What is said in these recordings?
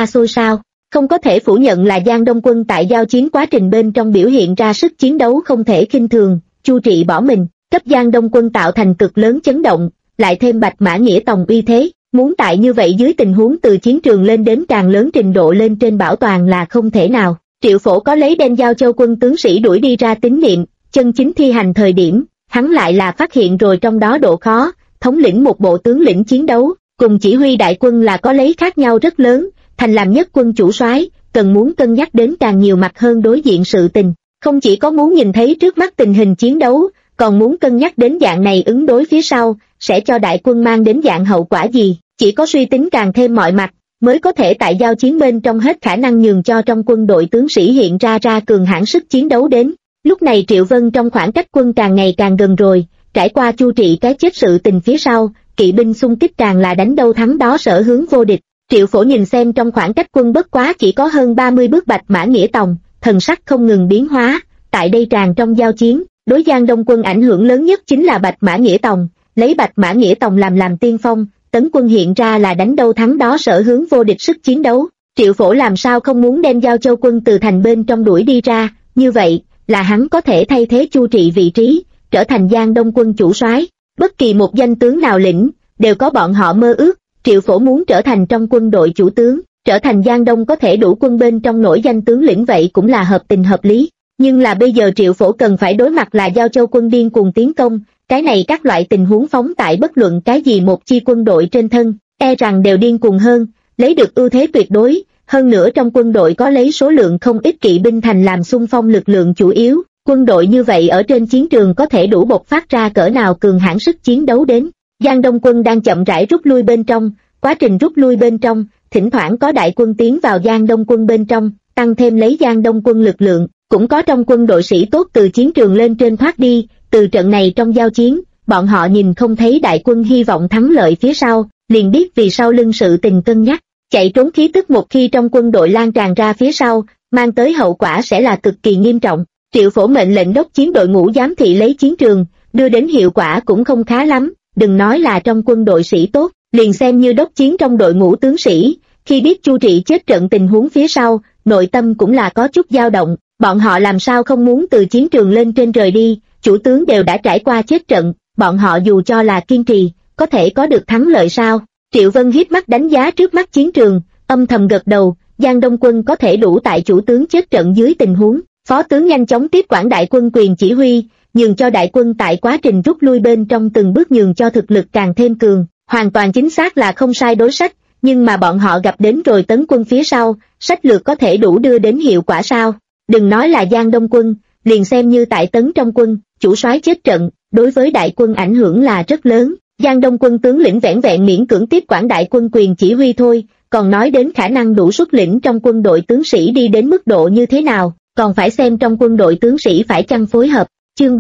ra xôn xao. Không có thể phủ nhận là Giang Đông Quân tại giao chiến quá trình bên trong biểu hiện ra sức chiến đấu không thể khinh thường. Chu Trị bỏ mình, cấp Giang Đông Quân tạo thành cực lớn chấn động, lại thêm Bạch Mã Nghĩa Tòng uy thế, muốn tại như vậy dưới tình huống từ chiến trường lên đến càng lớn trình độ lên trên bảo toàn là không thể nào. Triệu Phổ có lấy đem Giao Châu quân tướng sĩ đuổi đi ra tín niệm, chân chính thi hành thời điểm, hắn lại là phát hiện rồi trong đó độ khó, thống lĩnh một bộ tướng lĩnh chiến đấu, cùng chỉ huy đại quân là có lấy khác nhau rất lớn, thành làm nhất quân chủ soái, cần muốn cân nhắc đến càng nhiều mặt hơn đối diện sự tình, không chỉ có muốn nhìn thấy trước mắt tình hình chiến đấu, còn muốn cân nhắc đến dạng này ứng đối phía sau, sẽ cho đại quân mang đến dạng hậu quả gì, chỉ có suy tính càng thêm mọi mặt, mới có thể tại giao chiến bên trong hết khả năng nhường cho trong quân đội tướng sĩ hiện ra cường hãn sức chiến đấu đến. Lúc này Triệu Vân trong khoảng cách quân càng ngày càng gần rồi, trải qua Chu Trị cái chết sự tình phía sau, kỵ binh xung kích càng là đánh đâu thắng đó sở hướng vô địch. Triệu Phổ nhìn xem trong khoảng cách quân bất quá chỉ có hơn 30 bước Bạch Mã Nghĩa Tòng, thần sắc không ngừng biến hóa, tại đây tràn trong giao chiến, đối Giang Đông quân ảnh hưởng lớn nhất chính là Bạch Mã Nghĩa Tòng, lấy Bạch Mã Nghĩa Tòng làm tiên phong, tấn quân hiện ra là đánh đâu thắng đó sở hướng vô địch sức chiến đấu. Triệu Phổ làm sao không muốn đem Giao Châu quân từ thành bên trong đuổi đi ra, như vậy là hắn có thể thay thế Chu Trị vị trí, trở thành Giang Đông quân chủ soái. Bất kỳ một danh tướng nào lĩnh, đều có bọn họ mơ ước. Triệu Phổ muốn trở thành trong quân đội chủ tướng, trở thành Giang Đông có thể đủ quân bên trong nổi danh tướng lĩnh, vậy cũng là hợp tình hợp lý. Nhưng là bây giờ Triệu Phổ cần phải đối mặt là Giao Châu quân điên cuồng tiến công, cái này các loại tình huống phóng tại bất luận cái gì một chi quân đội trên thân, e rằng đều điên cuồng hơn, lấy được ưu thế tuyệt đối. Hơn nữa trong quân đội có lấy số lượng không ít kỵ binh thành làm xung phong lực lượng chủ yếu, quân đội như vậy ở trên chiến trường có thể đủ bộc phát ra cỡ nào cường hãn sức chiến đấu đến. Giang Đông quân đang chậm rãi rút lui bên trong, quá trình rút lui bên trong, thỉnh thoảng có đại quân tiến vào Giang Đông quân bên trong, tăng thêm lấy Giang Đông quân lực lượng, cũng có trong quân đội sĩ tốt từ chiến trường lên trên thoát đi. Từ trận này trong giao chiến, bọn họ nhìn không thấy đại quân hy vọng thắng lợi phía sau, liền biết vì sau lưng sự tình cân nhắc, chạy trốn khí tức một khi trong quân đội lan tràn ra phía sau, mang tới hậu quả sẽ là cực kỳ nghiêm trọng. Triệu Phổ mệnh lệnh đốc chiến đội ngũ giám thị lấy chiến trường, đưa đến hiệu quả cũng không khá lắm, đừng nói là trong quân đội sĩ tốt, liền xem như đốc chiến trong đội ngũ tướng sĩ, khi biết Chu Trị chết trận tình huống phía sau, nội tâm cũng là có chút dao động, bọn họ làm sao không muốn từ chiến trường lên trên rời đi, chủ tướng đều đã trải qua chết trận, bọn họ dù cho là kiên trì, có thể có được thắng lợi sao? Triệu Vân híp mắt đánh giá trước mắt chiến trường, âm thầm gật đầu, Giang Đông quân có thể đủ tại chủ tướng chết trận dưới tình huống, phó tướng nhanh chóng tiếp quản đại quân quyền chỉ huy, nhường cho đại quân tại quá trình rút lui bên trong từng bước nhường cho thực lực càng thêm cường, hoàn toàn chính xác là không sai đối sách, nhưng mà bọn họ gặp đến rồi tấn quân phía sau, sách lược có thể đủ đưa đến hiệu quả sao? Đừng nói là Giang Đông quân, liền xem như tại tấn trong quân, chủ soái chết trận, đối với đại quân ảnh hưởng là rất lớn. Giang Đông quân tướng lĩnh vẻn vẹn miễn cưỡng tiếp quản đại quân quyền chỉ huy thôi, còn nói đến khả năng đủ xuất lĩnh trong quân đội tướng sĩ đi đến mức độ như thế nào, còn phải xem trong quân đội tướng sĩ phải chăng phối hợp. Chương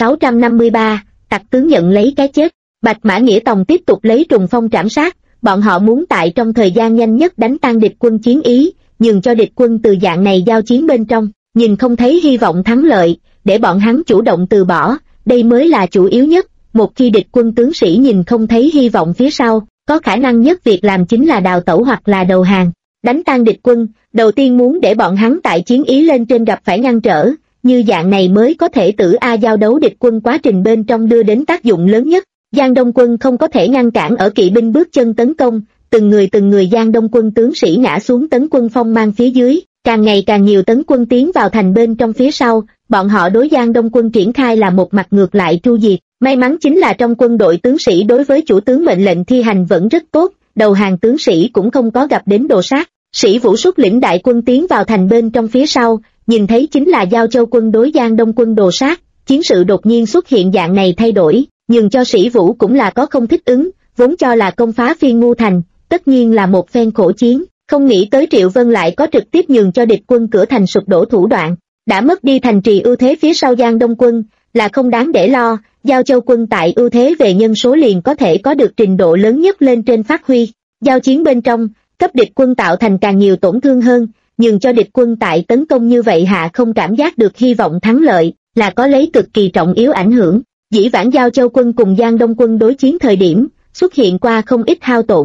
3653, tặc tướng nhận lấy cái chết. Bạch Mã Nghĩa Tòng tiếp tục lấy trùng phong trảm sát, bọn họ muốn tại trong thời gian nhanh nhất đánh tan địch quân chiến ý, nhường cho địch quân từ dạng này giao chiến bên trong, nhìn không thấy hy vọng thắng lợi, để bọn hắn chủ động từ bỏ, đây mới là chủ yếu nhất. Một khi địch quân tướng sĩ nhìn không thấy hy vọng phía sau, có khả năng nhất việc làm chính là đào tẩu hoặc là đầu hàng. Đánh tan địch quân, đầu tiên muốn để bọn hắn tại chiến ý lên trên gặp phải ngăn trở, như dạng này mới có thể tử giao đấu địch quân quá trình bên trong đưa đến tác dụng lớn nhất. Giang Đông quân không có thể ngăn cản ở kỵ binh bước chân tấn công, từng người Giang Đông quân tướng sĩ ngã xuống tấn quân phong mang phía dưới, càng ngày càng nhiều tấn quân tiến vào thành bên trong phía sau, bọn họ đối Giang Đông quân triển khai là một mặt ngược lại tru diệt. May mắn chính là trong quân đội tướng sĩ đối với chủ tướng mệnh lệnh thi hành vẫn rất tốt, đầu hàng tướng sĩ cũng không có gặp đến đồ sát. Sĩ Vũ xuất lĩnh đại quân tiến vào thành bên trong phía sau, nhìn thấy chính là Giao Châu quân đối Giang Đông quân đồ sát, chiến sự đột nhiên xuất hiện dạng này thay đổi, nhưng cho Sĩ Vũ cũng là có không thích ứng, vốn cho là công phá Phiên Ngu thành, tất nhiên là một phen khổ chiến, không nghĩ tới Triệu Vân lại có trực tiếp nhường cho địch quân cửa thành sụp đổ thủ đoạn, đã mất đi thành trì ưu thế phía sau Giang Đông quân, là không đáng để lo. Giao Châu quân tại ưu thế về nhân số liền có thể có được trình độ lớn nhất lên trên phát huy. Giao chiến bên trong, cấp địch quân tạo thành càng nhiều tổn thương hơn, nhưng cho địch quân tại tấn công như vậy hạ không cảm giác được hy vọng thắng lợi, là có lấy cực kỳ trọng yếu ảnh hưởng. Dĩ vãng Giao Châu quân cùng Giang Đông quân đối chiến thời điểm, xuất hiện qua không ít hao tổn,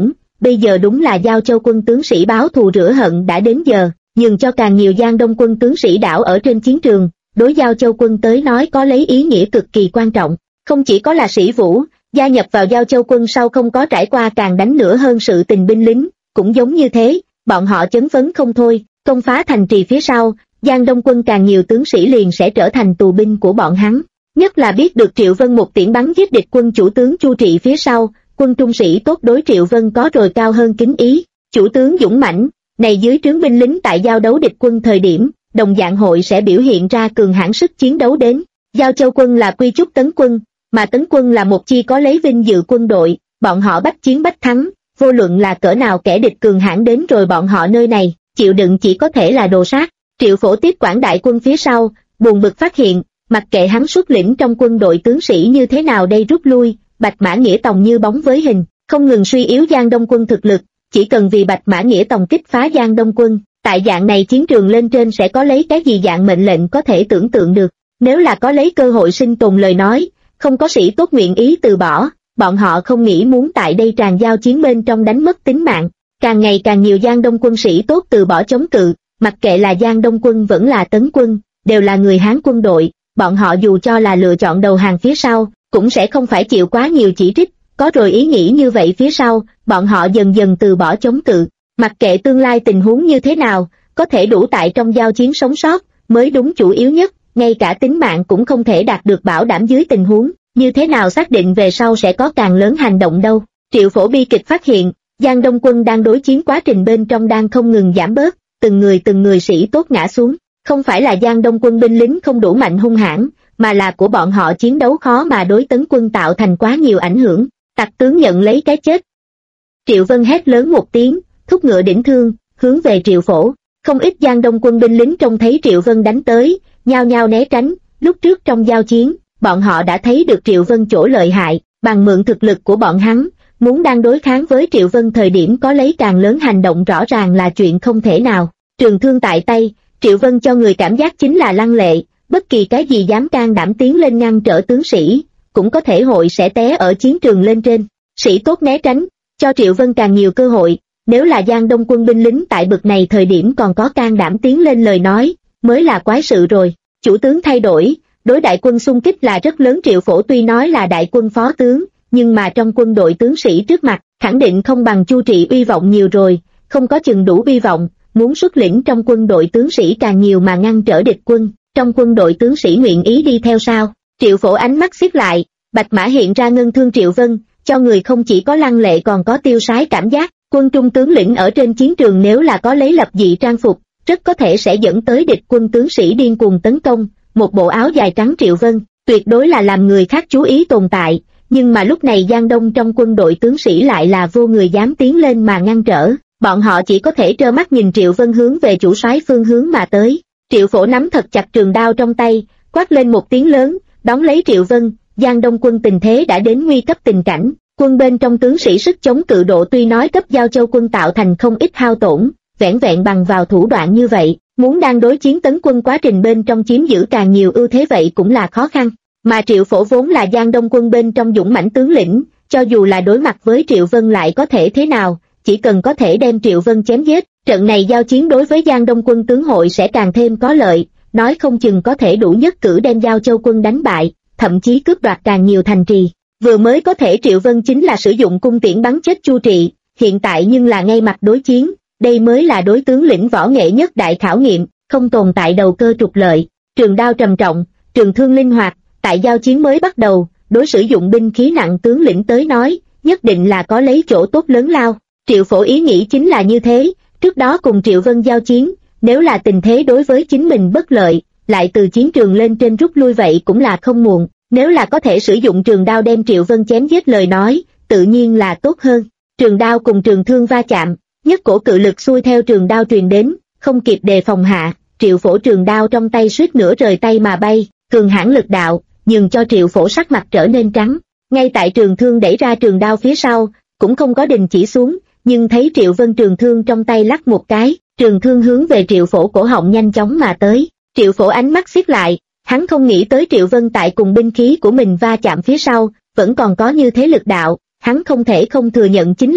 bây giờ đúng là Giao Châu quân tướng sĩ báo thù rửa hận đã đến giờ, nhường cho càng nhiều Giang Đông quân tướng sĩ đảo ở trên chiến trường, đối Giao Châu quân tới nói có lấy ý nghĩa cực kỳ quan trọng. Không chỉ có là sĩ Vũ, gia nhập vào Giao Châu quân sau không có trải qua càng đánh nữa hơn sự tình binh lính, cũng giống như thế, bọn họ chấn phấn không thôi, công phá thành trì phía sau, Giang Đông quân càng nhiều tướng sĩ liền sẽ trở thành tù binh của bọn hắn. Nhất là biết được Triệu Vân một tiễn bắn giết địch quân chủ tướng Chu Trị phía sau, quân trung sĩ tốt đối Triệu Vân có rồi cao hơn kính ý. Chủ tướng dũng mãnh, này dưới trướng binh lính tại giao đấu địch quân thời điểm, đồng dạng hội sẽ biểu hiện ra cường hãn sức chiến đấu đến. Giao Châu quân là quy trúc tấn quân, mà tấn quân là một chi có lấy vinh dự quân đội, bọn họ bách chiến bách thắng, vô luận là cỡ nào kẻ địch cường hãn đến rồi bọn họ nơi này, chịu đựng chỉ có thể là đồ sát. Triệu Phổ tiếp quản đại quân phía sau, buồn bực phát hiện, mặc kệ hắn xuất lĩnh trong quân đội tướng sĩ như thế nào đây rút lui, Bạch Mã Nghĩa Tòng như bóng với hình, không ngừng suy yếu Giang Đông quân thực lực, chỉ cần vì Bạch Mã Nghĩa Tòng kích phá Giang Đông quân, tại dạng này chiến trường lên trên sẽ có lấy cái gì dạng mệnh lệnh có thể tưởng tượng được. Nếu là có lấy cơ hội sinh tồn lời nói, không có sĩ tốt nguyện ý từ bỏ, bọn họ không nghĩ muốn tại đây tràn giao chiến bên trong đánh mất tính mạng. Càng ngày càng nhiều Giang Đông quân sĩ tốt từ bỏ chống cự, mặc kệ là Giang Đông quân vẫn là tấn quân, đều là người Hán quân đội, bọn họ dù cho là lựa chọn đầu hàng phía sau, cũng sẽ không phải chịu quá nhiều chỉ trích, có rồi ý nghĩ như vậy phía sau, bọn họ dần dần từ bỏ chống cự, mặc kệ tương lai tình huống như thế nào, có thể đủ tại trong giao chiến sống sót, mới đúng chủ yếu nhất, ngay cả tính mạng cũng không thể đạt được bảo đảm dưới tình huống, như thế nào xác định về sau sẽ có càng lớn hành động đâu. Triệu Phổ bi kịch phát hiện, Giang Đông quân đang đối chiến quá trình bên trong đang không ngừng giảm bớt, từng người sĩ tốt ngã xuống, không phải là Giang Đông quân binh lính không đủ mạnh hung hãn, mà là của bọn họ chiến đấu khó mà đối tấn quân tạo thành quá nhiều ảnh hưởng, tặc tướng nhận lấy cái chết. Triệu Vân hét lớn một tiếng, thúc ngựa đỉnh thương, hướng về Triệu Phổ, không ít Giang Đông quân binh lính trông thấy Triệu Vân đánh tới, nhao nhao né tránh, lúc trước trong giao chiến, bọn họ đã thấy được Triệu Vân chỗ lợi hại, bằng mượn thực lực của bọn hắn, muốn đang đối kháng với Triệu Vân thời điểm có lấy càng lớn hành động rõ ràng là chuyện không thể nào. Trường thương tại tay, Triệu Vân cho người cảm giác chính là lăng lệ, bất kỳ cái gì dám can đảm tiến lên ngăn trở tướng sĩ, cũng có thể hội sẽ té ở chiến trường lên trên. Sĩ tốt né tránh, cho Triệu Vân càng nhiều cơ hội, nếu là Giang Đông quân binh lính tại bực này thời điểm còn có can đảm tiến lên lời nói, mới là quái sự rồi. Chủ tướng thay đổi, đối đại quân xung kích là rất lớn. Triệu Phổ tuy nói là đại quân phó tướng, nhưng mà trong quân đội tướng sĩ trước mặt, khẳng định không bằng Chu Trị uy vọng nhiều rồi, không có chừng đủ uy vọng, muốn xuất lĩnh trong quân đội tướng sĩ càng nhiều mà ngăn trở địch quân, trong quân đội tướng sĩ nguyện ý đi theo sao? Triệu Phổ ánh mắt xiết lại, Bạch Mã hiện ra ngân thương Triệu Vân, cho người không chỉ có lăng lệ còn có tiêu sái cảm giác. Quân trung tướng lĩnh ở trên chiến trường nếu là có lấy lập dị trang phục, rất có thể sẽ dẫn tới địch quân tướng sĩ điên cuồng tấn công. Một bộ áo dài trắng Triệu Vân, tuyệt đối là làm người khác chú ý tồn tại, nhưng mà lúc này Giang Đông trong quân đội tướng sĩ lại là vô người dám tiến lên mà ngăn trở, bọn họ chỉ có thể trơ mắt nhìn Triệu Vân hướng về chủ soái phương hướng mà tới. Triệu Phổ nắm thật chặt trường đao trong tay, quát lên một tiếng lớn, đón lấy Triệu Vân. Giang Đông quân tình thế đã đến nguy cấp tình cảnh, quân bên trong tướng sĩ sức chống cự độ tuy nói cấp Giao Châu quân tạo thành không ít hao tổn, vẻn vẹn bằng vào thủ đoạn như vậy, muốn đang đối chiến tấn quân quá trình bên trong chiếm giữ càng nhiều ưu thế vậy cũng là khó khăn. Mà Triệu Phổ vốn là Giang Đông quân bên trong dũng mãnh tướng lĩnh, cho dù là đối mặt với Triệu Vân lại có thể thế nào, chỉ cần có thể đem Triệu Vân chém giết, trận này giao chiến đối với Giang Đông quân tướng hội sẽ càng thêm có lợi, nói không chừng có thể đủ nhất cử đem Giao Châu quân đánh bại, thậm chí cướp đoạt càng nhiều thành trì. Vừa mới có thể Triệu Vân chính là sử dụng cung tiễn bắn chết Chu Trị, hiện tại nhưng là ngay mặt đối chiến, đây mới là đối tướng lĩnh võ nghệ nhất đại khảo nghiệm, không tồn tại đầu cơ trục lợi. Trường đao trầm trọng, trường thương linh hoạt, tại giao chiến mới bắt đầu, đối sử dụng binh khí nặng tướng lĩnh tới nói, nhất định là có lấy chỗ tốt lớn lao. Triệu Phổ ý nghĩ chính là như thế, trước đó cùng Triệu Vân giao chiến, nếu là tình thế đối với chính mình bất lợi, lại từ chiến trường lên trên rút lui vậy cũng là không muộn, nếu là có thể sử dụng trường đao đem Triệu Vân chém giết lời nói, tự nhiên là tốt hơn. Trường đao cùng trường thương va chạm, nhất cổ cự lực xuôi theo trường đao truyền đến, không kịp đề phòng hạ, Triệu Phổ trường đao trong tay suýt nữa rời tay mà bay, cường hãn lực đạo, nhường cho Triệu Phổ sắc mặt trở nên trắng. Ngay tại trường thương đẩy ra trường đao phía sau, cũng không có đình chỉ xuống, nhưng thấy Triệu Vân trường thương trong tay lắc một cái, trường thương hướng về Triệu Phổ cổ họng nhanh chóng mà tới. Triệu Phổ ánh mắt xiết lại, hắn không nghĩ tới Triệu Vân tại cùng binh khí của mình va chạm phía sau, vẫn còn có như thế lực đạo, hắn không thể không thừa nhận chính là,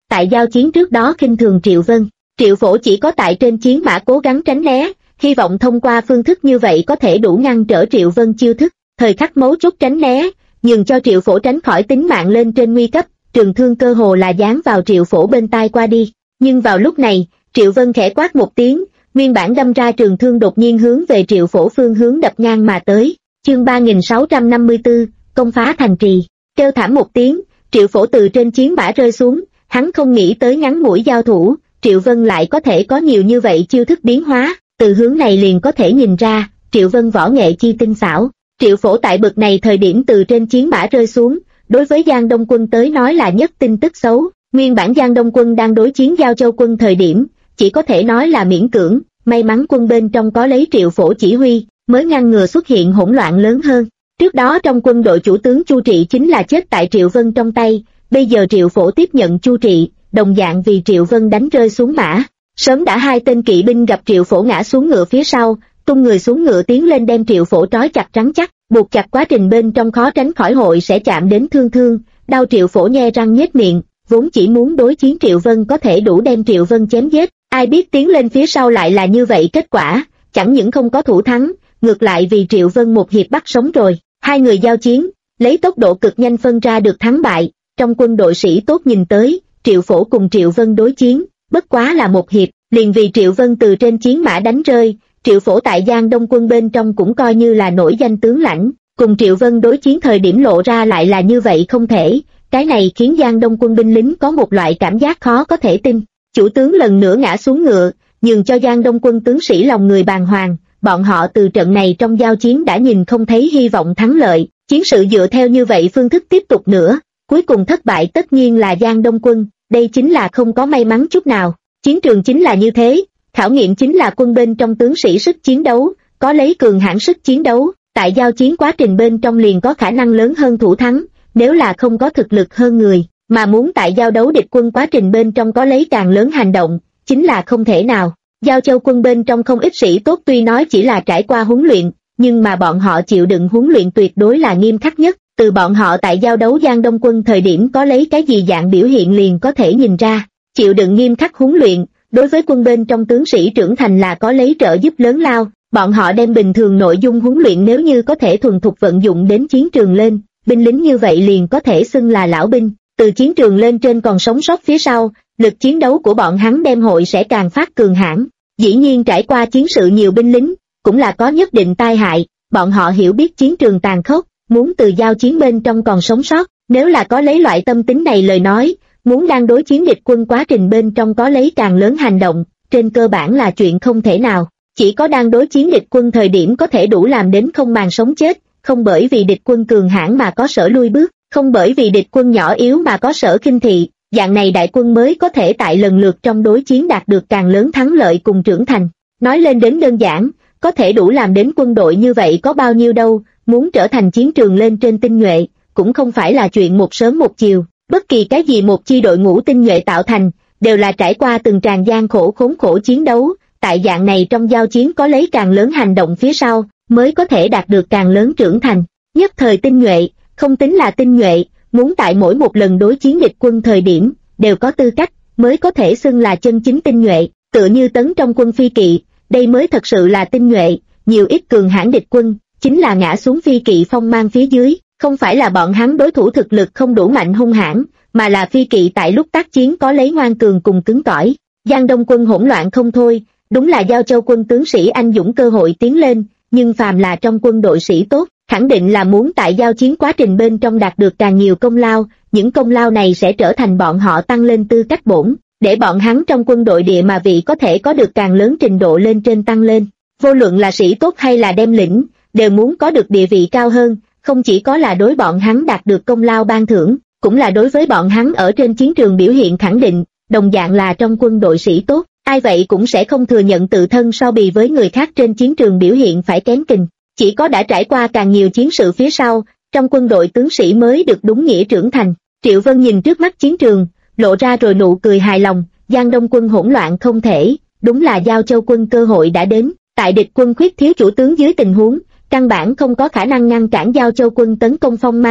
tại giao chiến trước đó khinh thường Triệu Vân. Triệu Phổ chỉ có tại trên chiến mã cố gắng tránh né, hy vọng thông qua phương thức như vậy có thể đủ ngăn trở Triệu Vân chiêu thức, thời khắc mấu chốt tránh né, nhường cho Triệu Phổ tránh khỏi tính mạng lên trên nguy cấp, trường thương cơ hồ là dán vào Triệu Phổ bên tai qua đi. Nhưng vào lúc này, Triệu Vân khẽ quát một tiếng, nguyên bản đâm ra trường thương đột nhiên hướng về Triệu Phổ phương hướng đập ngang mà tới. Chương 3654, công phá thành trì. Kêu thảm một tiếng, Triệu Phổ từ trên chiến mã rơi xuống, hắn không nghĩ tới ngắn ngủi giao thủ, Triệu Vân lại có thể có nhiều như vậy chiêu thức biến hóa, từ hướng này liền có thể nhìn ra, Triệu Vân võ nghệ chi tinh xảo. Triệu Phổ tại bực này thời điểm từ trên chiến mã rơi xuống, đối với Giang Đông Quân tới nói là nhất tin tức xấu. Nguyên bản Giang Đông Quân đang đối chiến Giao Châu Quân thời điểm, chỉ có thể nói là miễn cưỡng, may mắn quân bên trong có lấy Triệu Phổ chỉ huy, mới ngăn ngừa xuất hiện hỗn loạn lớn hơn. Trước đó trong quân đội chủ tướng Chu Trị chính là chết tại Triệu Vân trong tay, bây giờ Triệu Phổ tiếp nhận Chu Trị, đồng dạng vì Triệu Vân đánh rơi xuống mã. Sớm đã hai tên kỵ binh gặp Triệu Phổ ngã xuống ngựa phía sau, tung người xuống ngựa tiến lên đem Triệu Phổ trói chặt rắn chắc, buộc chặt quá trình bên trong khó tránh khỏi hội sẽ chạm đến thương, đau Triệu Phổ nhe răng nhếch miệng, vốn chỉ muốn đối chiến Triệu Vân có thể đủ đem Triệu Vân chém giết, ai biết tiến lên phía sau lại là như vậy kết quả, chẳng những không có thủ thắng, ngược lại vì Triệu Vân một hiệp bắt sống rồi. Hai người giao chiến, lấy tốc độ cực nhanh phân ra được thắng bại, trong quân đội sĩ tốt nhìn tới, Triệu Phổ cùng Triệu Vân đối chiến, bất quá là một hiệp, liền vì Triệu Vân từ trên chiến mã đánh rơi. Triệu Phổ tại Giang Đông Quân bên trong cũng coi như là nổi danh tướng lãnh, cùng Triệu Vân đối chiến thời điểm lộ ra lại là như vậy không thể, cái này khiến Giang Đông Quân binh lính có một loại cảm giác khó có thể tin. Chủ tướng lần nữa ngã xuống ngựa, nhường cho Giang Đông Quân tướng sĩ lòng người bàng hoàng, bọn họ từ trận này trong giao chiến đã nhìn không thấy hy vọng thắng lợi, chiến sự dựa theo như vậy phương thức tiếp tục nữa, cuối cùng thất bại tất nhiên là Giang Đông Quân, đây chính là không có may mắn chút nào. Chiến trường chính là như thế, khảo nghiệm chính là quân bên trong tướng sĩ sức chiến đấu, có lấy cường hãn sức chiến đấu, tại giao chiến quá trình bên trong liền có khả năng lớn hơn thủ thắng, nếu là không có thực lực hơn người, mà muốn tại giao đấu địch quân quá trình bên trong có lấy càng lớn hành động, chính là không thể nào. Giao Châu Quân bên trong không ít sĩ tốt tuy nói chỉ là trải qua huấn luyện, nhưng mà bọn họ chịu đựng huấn luyện tuyệt đối là nghiêm khắc nhất, từ bọn họ tại giao đấu Giang Đông Quân thời điểm có lấy cái gì dạng biểu hiện liền có thể nhìn ra, chịu đựng nghiêm khắc huấn luyện, đối với quân bên trong tướng sĩ trưởng thành là có lấy trợ giúp lớn lao, bọn họ đem bình thường nội dung huấn luyện nếu như có thể thuần thục vận dụng đến chiến trường lên, binh lính như vậy liền có thể xưng là lão binh, từ chiến trường lên trên còn sống sót phía sau, lực chiến đấu của bọn hắn đem hội sẽ càng phát cường hãn. Dĩ nhiên trải qua chiến sự nhiều binh lính, cũng là có nhất định tai hại, bọn họ hiểu biết chiến trường tàn khốc, muốn từ giao chiến bên trong còn sống sót, nếu là có lấy loại tâm tính này lời nói, muốn đang đối chiến địch quân quá trình bên trong có lấy càng lớn hành động, trên cơ bản là chuyện không thể nào, chỉ có đang đối chiến địch quân thời điểm có thể đủ làm đến không màng sống chết, không bởi vì địch quân cường hãn mà có sở lui bước, không bởi vì địch quân nhỏ yếu mà có sở khinh thị, dạng này đại quân mới có thể tại lần lượt trong đối chiến đạt được càng lớn thắng lợi cùng trưởng thành. Nói lên đến đơn giản, có thể đủ làm đến quân đội như vậy có bao nhiêu đâu, muốn trở thành chiến trường lên trên tinh nhuệ, cũng không phải là chuyện một sớm một chiều, bất kỳ cái gì một chi đội ngũ tinh nhuệ tạo thành, đều là trải qua từng tràng gian khổ khốn khổ chiến đấu, tại dạng này trong giao chiến có lấy càng lớn hành động phía sau, mới có thể đạt được càng lớn trưởng thành. Nhất thời tinh nhuệ, không tính là tinh nhuệ, muốn tại mỗi một lần đối chiến địch quân thời điểm, đều có tư cách, mới có thể xưng là chân chính tinh nhuệ, tựa như Tấn trong quân phi kỵ, đây mới thật sự là tinh nhuệ, nhiều ít cường hãn địch quân, chính là ngã xuống phi kỵ phong mang phía dưới, không phải là bọn hắn đối thủ thực lực không đủ mạnh hung hãn, mà là phi kỵ tại lúc tác chiến có lấy ngoan cường cùng cứng cỏi. Giang Đông Quân hỗn loạn không thôi, đúng là Giao Châu Quân tướng sĩ anh dũng cơ hội tiến lên, nhưng phàm là trong quân đội sĩ tốt, khẳng định là muốn tại giao chiến quá trình bên trong đạt được càng nhiều công lao, những công lao này sẽ trở thành bọn họ tăng lên tư cách bổn, để bọn hắn trong quân đội địa mà vị có thể có được càng lớn trình độ lên trên tăng lên. Vô luận là sĩ tốt hay là đem lĩnh, đều muốn có được địa vị cao hơn, không chỉ có là đối bọn hắn đạt được công lao ban thưởng, cũng là đối với bọn hắn ở trên chiến trường biểu hiện khẳng định, đồng dạng là trong quân đội sĩ tốt, ai vậy cũng sẽ không thừa nhận tự thân so bì với người khác trên chiến trường biểu hiện phải kém kình. Chỉ có đã trải qua càng nhiều chiến sự phía sau, trong quân đội tướng sĩ mới được đúng nghĩa trưởng thành. Triệu Vân nhìn trước mắt chiến trường, lộ ra rồi nụ cười hài lòng, Giang Đông Quân hỗn loạn không thể, đúng là Giao Châu Quân cơ hội đã đến, tại địch quân khuyết thiếu chủ tướng dưới tình huống, căn bản không có khả năng ngăn cản Giao Châu Quân tấn công phong mang,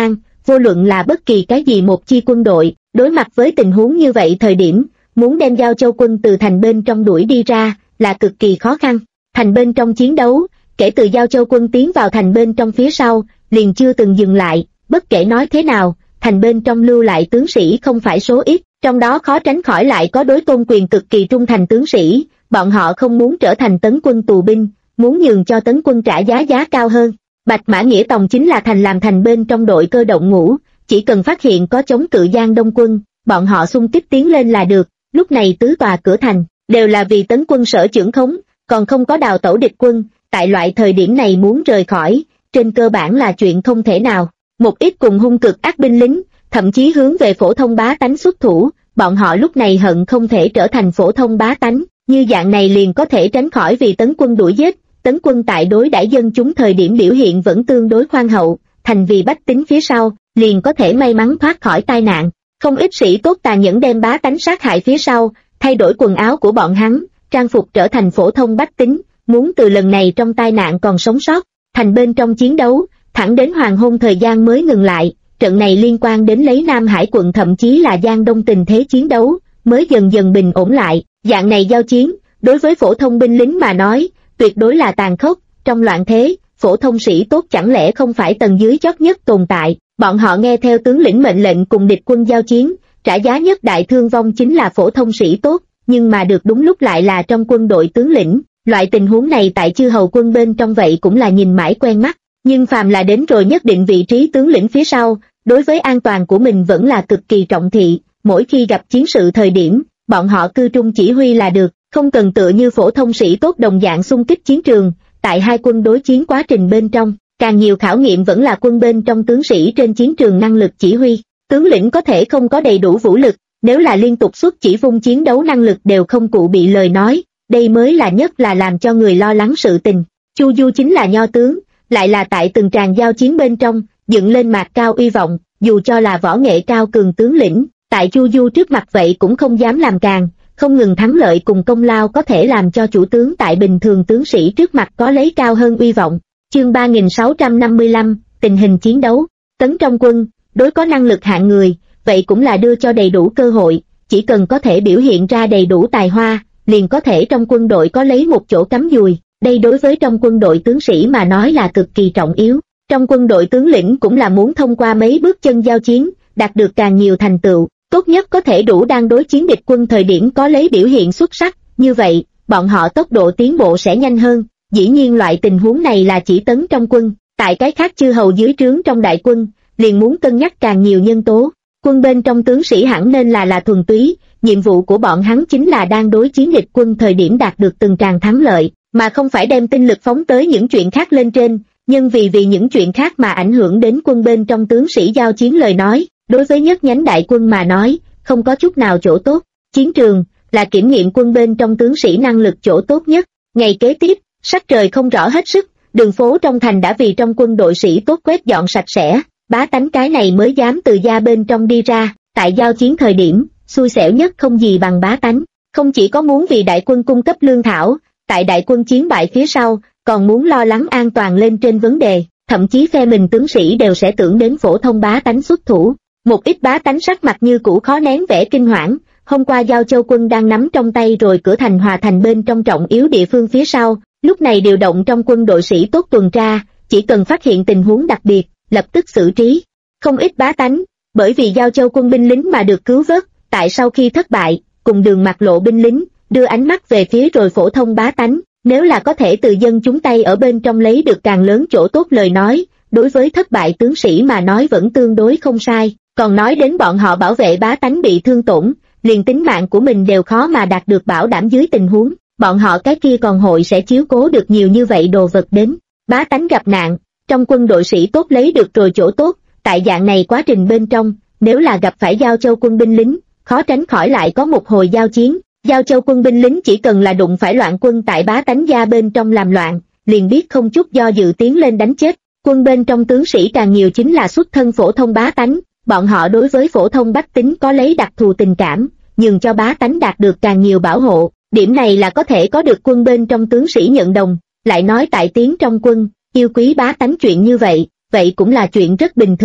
vô luận là bất kỳ cái gì một chi quân đội, đối mặt với tình huống như vậy thời điểm, muốn đem Giao Châu quân từ thành bên trong đuổi đi ra, là cực kỳ khó khăn. Thành bên trong chiến đấu, kể từ Giao Châu quân tiến vào thành bên trong phía sau, liền chưa từng dừng lại, bất kể nói thế nào, thành bên trong lưu lại tướng sĩ không phải số ít, trong đó khó tránh khỏi lại có đối tôn quyền cực kỳ trung thành tướng sĩ, bọn họ không muốn trở thành Tấn quân tù binh, muốn nhường cho Tấn quân trả giá cao hơn. Bạch Mã Nghĩa Tòng chính là làm thành bên trong đội cơ động ngũ, chỉ cần phát hiện có chống cự Giang Đông quân, bọn họ xung kích tiến lên là được. Lúc này tứ tòa cửa thành đều là vì Tấn quân sở chưởng khống, còn không có đào tẩu địch quân, tại loại thời điểm này muốn rời khỏi, trên cơ bản là chuyện không thể nào. Một ít cùng hung cực ác binh lính, thậm chí hướng về phổ thông bá tánh xuất thủ, bọn họ lúc này hận không thể trở thành phổ thông bá tánh, như dạng này liền có thể tránh khỏi vì Tấn quân đuổi giết. Tấn quân tại đối đãi dân chúng thời điểm biểu hiện vẫn tương đối khoan hậu, thành vì bách tính phía sau, liền có thể may mắn thoát khỏi tai nạn. Không ít sĩ tốt tàn nhẫn đem bá tánh sát hại phía sau, thay đổi quần áo của bọn hắn, trang phục trở thành phổ thông bách tính, muốn từ lần này trong tai nạn còn sống sót. Thành bên trong chiến đấu, thẳng đến hoàng hôn thời gian mới ngừng lại, trận này liên quan đến lấy Nam Hải quận thậm chí là Giang Đông tình thế chiến đấu, mới dần dần bình ổn lại. Dạng này giao chiến, đối với phổ thông binh lính mà nói, tuyệt đối là tàn khốc. Trong loạn thế, phổ thông sĩ tốt chẳng lẽ không phải tầng dưới chót nhất tồn tại, bọn họ nghe theo tướng lĩnh mệnh lệnh cùng địch quân giao chiến, trả giá nhất đại thương vong chính là phổ thông sĩ tốt, nhưng mà được đúng lúc lại là trong quân đội tướng lĩnh. Loại tình huống này tại chư hầu quân bên trong vậy cũng là nhìn mãi quen mắt, nhưng phàm là đến rồi nhất định vị trí tướng lĩnh phía sau, đối với an toàn của mình vẫn là cực kỳ trọng thị, mỗi khi gặp chiến sự thời điểm, bọn họ cư trung chỉ huy là được, không cần tựa như phổ thông sĩ tốt đồng dạng xung kích chiến trường. Tại hai quân đối chiến quá trình bên trong, càng nhiều khảo nghiệm vẫn là quân bên trong tướng sĩ trên chiến trường năng lực chỉ huy. Tướng lĩnh có thể không có đầy đủ vũ lực, nếu là liên tục xuất chỉ vung chiến đấu năng lực đều không cụ bị lời nói, đây mới là nhất là làm cho người lo lắng sự tình. Chu Du chính là nho tướng, lại là tại từng tràng giao chiến bên trong, dựng lên mạc cao uy vọng, dù cho là võ nghệ cao cường tướng lĩnh, tại Chu Du trước mặt vậy cũng không dám làm càn, không ngừng thắng lợi cùng công lao có thể làm cho chủ tướng tại bình thường tướng sĩ trước mặt có lấy cao hơn uy vọng. Chương 3655, tình hình chiến đấu. Tấn trong quân, đối có năng lực hạng người, vậy cũng là đưa cho đầy đủ cơ hội, chỉ cần có thể biểu hiện ra đầy đủ tài hoa, liền có thể trong quân đội có lấy một chỗ cắm dùi. Đây đối với trong quân đội tướng sĩ mà nói là cực kỳ trọng yếu. Trong quân đội tướng lĩnh cũng là muốn thông qua mấy bước chân giao chiến, đạt được càng nhiều thành tựu, tốt nhất có thể đủ đang đối chiến địch quân thời điểm có lấy biểu hiện xuất sắc, như vậy, bọn họ tốc độ tiến bộ sẽ nhanh hơn. Dĩ nhiên loại tình huống này là chỉ Tấn trong quân, tại cái khác chư hầu dưới trướng trong đại quân, liền muốn cân nhắc càng nhiều nhân tố. Quân bên trong tướng sĩ hẳn nên là thuần túy, nhiệm vụ của bọn hắn chính là đang đối chiến địch quân thời điểm đạt được từng tràng thắng lợi, mà không phải đem tinh lực phóng tới những chuyện khác lên trên, nhưng vì những chuyện khác mà ảnh hưởng đến quân bên trong tướng sĩ giao chiến lời nói, đối với nhất nhánh đại quân mà nói, không có chút nào chỗ tốt. Chiến trường là kiểm nghiệm quân bên trong tướng sĩ năng lực chỗ tốt nhất. Ngày kế tiếp, sắc trời không rõ hết sức, đường phố trong thành đã vì trong quân đội sĩ tốt quét dọn sạch sẽ, bá tánh cái này mới dám từ gia bên trong đi ra. Tại giao chiến thời điểm, xui xẻo nhất không gì bằng bá tánh, không chỉ có muốn vì đại quân cung cấp lương thảo, tại đại quân chiến bại phía sau, còn muốn lo lắng an toàn lên trên vấn đề, thậm chí phe mình tướng sĩ đều sẽ tưởng đến phổ thông bá tánh xuất thủ. Một ít bá tánh sắc mặt như cũ khó nén vẻ kinh hoảng. Hôm qua Giao Châu quân đang nắm trong tay rồi cửa thành Hòa Thành bên trong trọng yếu địa phương phía sau, lúc này điều động trong quân đội sĩ tốt tuần tra, chỉ cần phát hiện tình huống đặc biệt, lập tức xử trí. Không ít bá tánh, bởi vì Giao Châu quân binh lính mà được cứu vớt, tại sau khi thất bại, cùng đường mặt lộ binh lính, đưa ánh mắt về phía rồi phổ thông bá tánh, nếu là có thể từ dân chúng tay ở bên trong lấy được càng lớn chỗ tốt lời nói, đối với thất bại tướng sĩ mà nói vẫn tương đối không sai, còn nói đến bọn họ bảo vệ bá tánh bị thương tổn, liền tính mạng của mình đều khó mà đạt được bảo đảm dưới tình huống, bọn họ cái kia còn hội sẽ chiếu cố được nhiều như vậy đồ vật đến. Bá tánh gặp nạn, trong quân đội sĩ tốt lấy được rồi chỗ tốt, tại dạng này quá trình bên trong, nếu là gặp phải Giao Châu quân binh lính, khó tránh khỏi lại có một hồi giao chiến. Giao Châu quân binh lính chỉ cần là đụng phải loạn quân tại bá tánh gia bên trong làm loạn, liền biết không chút do dự tiến lên đánh chết. Quân bên trong tướng sĩ càng nhiều chính là xuất thân phổ thông bá tánh, bọn họ đối với phổ thông bách tính có lấy đặc thù tình cảm, nhường cho bá tánh đạt được càng nhiều bảo hộ, điểm này là có thể có được quân bên trong tướng sĩ nhận đồng. Lại nói tại tiến trong quân, yêu quý bá tánh chuyện như vậy, vậy cũng là chuyện rất bình thường.